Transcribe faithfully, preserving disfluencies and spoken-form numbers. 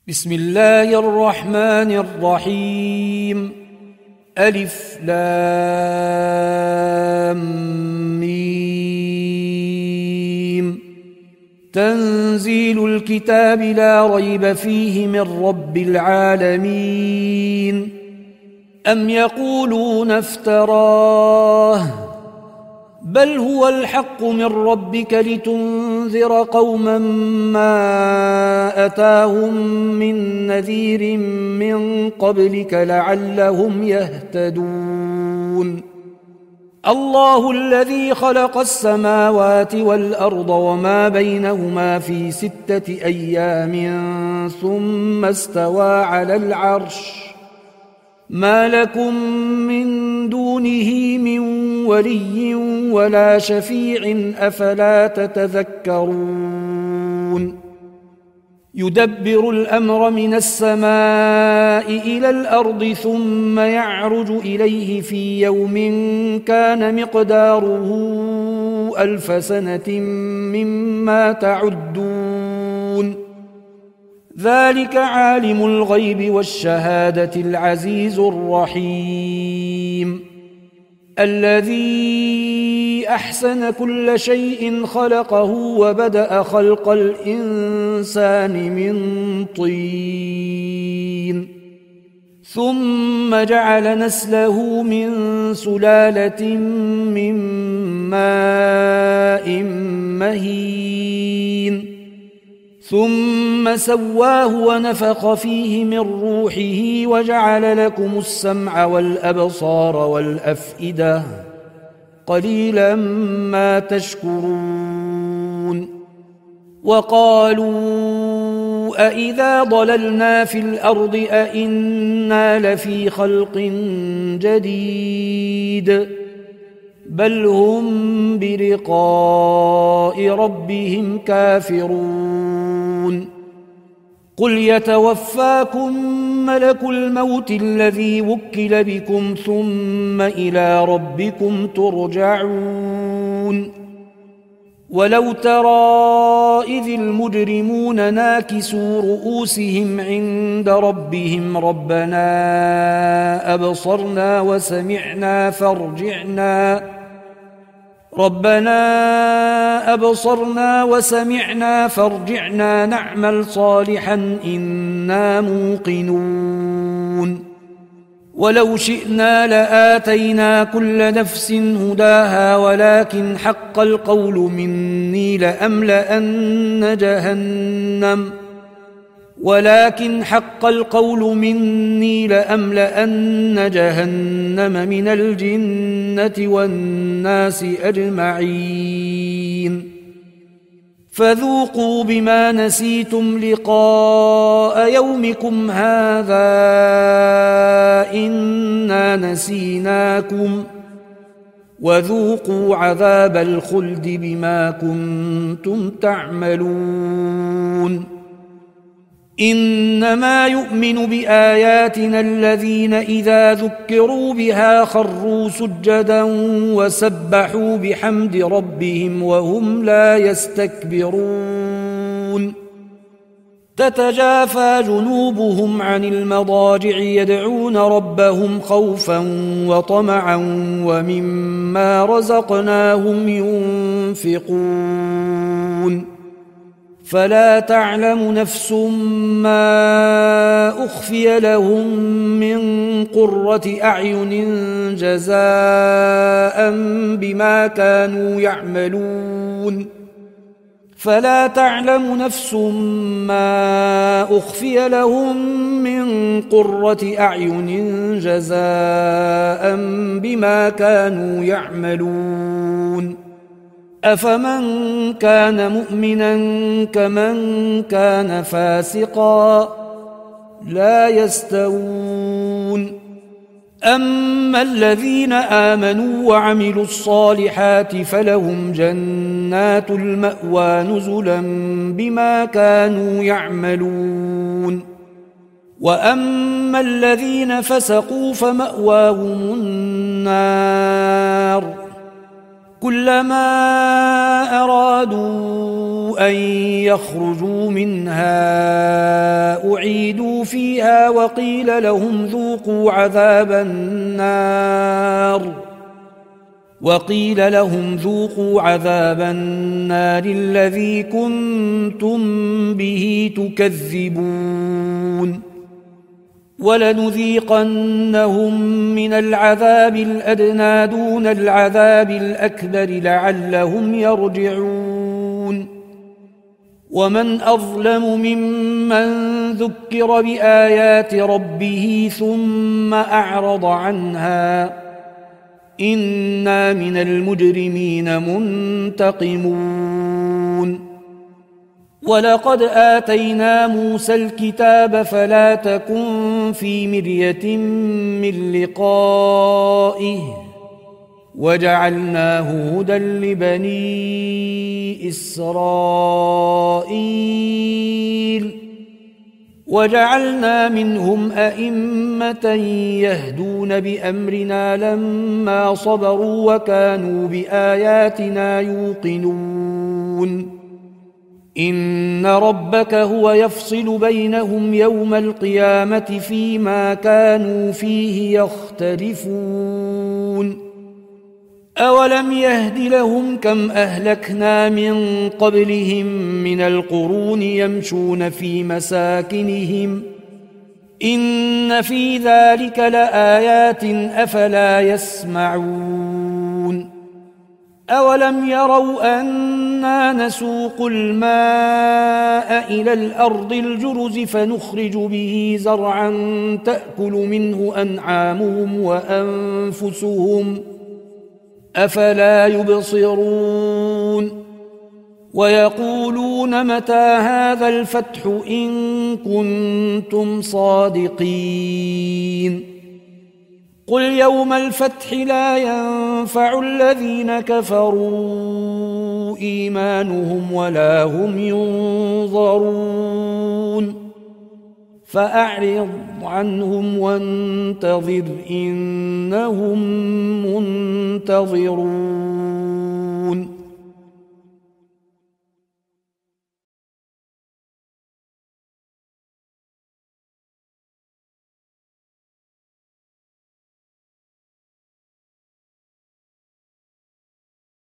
بسم الله الرحمن الرحيم. ألف لام ميم. تنزيل الكتاب لا ريب فيه من رب العالمين. أم يقولون افتراه بل هو الحق من ربك لتنذر قوما ما أتاهم من نذير من قبلك لعلهم يهتدون. الله الذي خلق السماوات والأرض وما بينهما في ستة أيام ثم استوى على العرش ما لكم من دونه من ولي ولا شفيع أفلا تتذكرون. يدبر الأمر من السماء إلى الأرض ثم يعرج إليه في يوم كان مقداره ألف سنة مما تعدون. ذلك عالم الغيب والشهادة العزيز الرحيم. الذي أحسن كل شيء خلقه وبدأ خلق الإنسان من طين ثم جعل نسله من سلالة من ماء مهين ثم سواه ونفخ فيه من روحه وجعل لكم السمع والأبصار والأفئدة قليلا ما تشكرون. وقالوا أإذا ضللنا في الأرض أإنا لفي خلق جديد بل هم بلقاء ربهم كافرون. قل يتوفاكم ملك الموت الذي وكل بكم ثم إلى ربكم ترجعون. ولو ترى إذ المجرمون ناكسوا رؤوسهم عند ربهم ربنا أبصرنا وسمعنا فارجعنا ربنا أبصرنا وسمعنا فارجعنا نعمل صالحا إنا موقنون. ولو شئنا لآتينا كل نفس هداها ولكن حق القول مني لأملأن جهنم ولكن حق القول مني لأملأن جهنم من الجنة والناس أجمعين. فذوقوا بما نسيتم لقاء يومكم هذا إنا نسيناكم وذوقوا عذاب الخلد بما كنتم تعملون. إنما يؤمن بآياتنا الذين إذا ذكروا بها خروا سجدا وسبحوا بحمد ربهم وهم لا يستكبرون. تتجافى جنوبهم عن المضاجع يدعون ربهم خوفا وطمعا ومما رزقناهم ينفقون. فلا تعلم نفس ما أخفي لهم من قرة أعين جزاء بما كانوا يعملون. فلا تعلم نفس ما أخفي لهم من قرة أعين جزاء بما كانوا يعملون. أفمن كان مؤمنا كمن كان فاسقا لا يستوون. أما الذين آمنوا وعملوا الصالحات فلهم جنات المأوى نزلا بما كانوا يعملون. وأما الذين فسقوا فمأواهم النار كلما أرادوا أن يخرجوا منها أعيدوا فيها وقيل لهم ذوقوا عذاب النار وقيل لهم ذوقوا عذاب النار الذي كنتم به تكذبون ولنذيقنهم من العذاب الأدنى دون العذاب الأكبر لعلهم يرجعون ومن أظلم ممن ذكر بآيات ربه ثم أعرض عنها إنا من المجرمين منتقمون ولقد آتينا موسى الكتاب فلا تكن في مرية من لقائه وجعلناه هدى لبني إسرائيل وجعلنا منهم أئمة يهدون بأمرنا لما صبروا وكانوا بآياتنا يوقنون إن ربك هو يفصل بينهم يوم القيامة فيما كانوا فيه يختلفون أولم يهد لهم كم أهلكنا من قبلهم من القرون يمشون في مساكنهم إن في ذلك لآيات أفلا يسمعون أولم يروا أنا نسوق الماء إلى الأرض الجرز فنخرج به زرعا تأكل منه أنعامهم وأنفسهم أفلا يبصرون ويقولون متى هذا الفتح إن كنتم صادقين قل يوم الفتح لا ينفع الذين كفروا إيمانهم ولا هم ينظرون فأعرض عنهم وانتظر إنهم منتظرون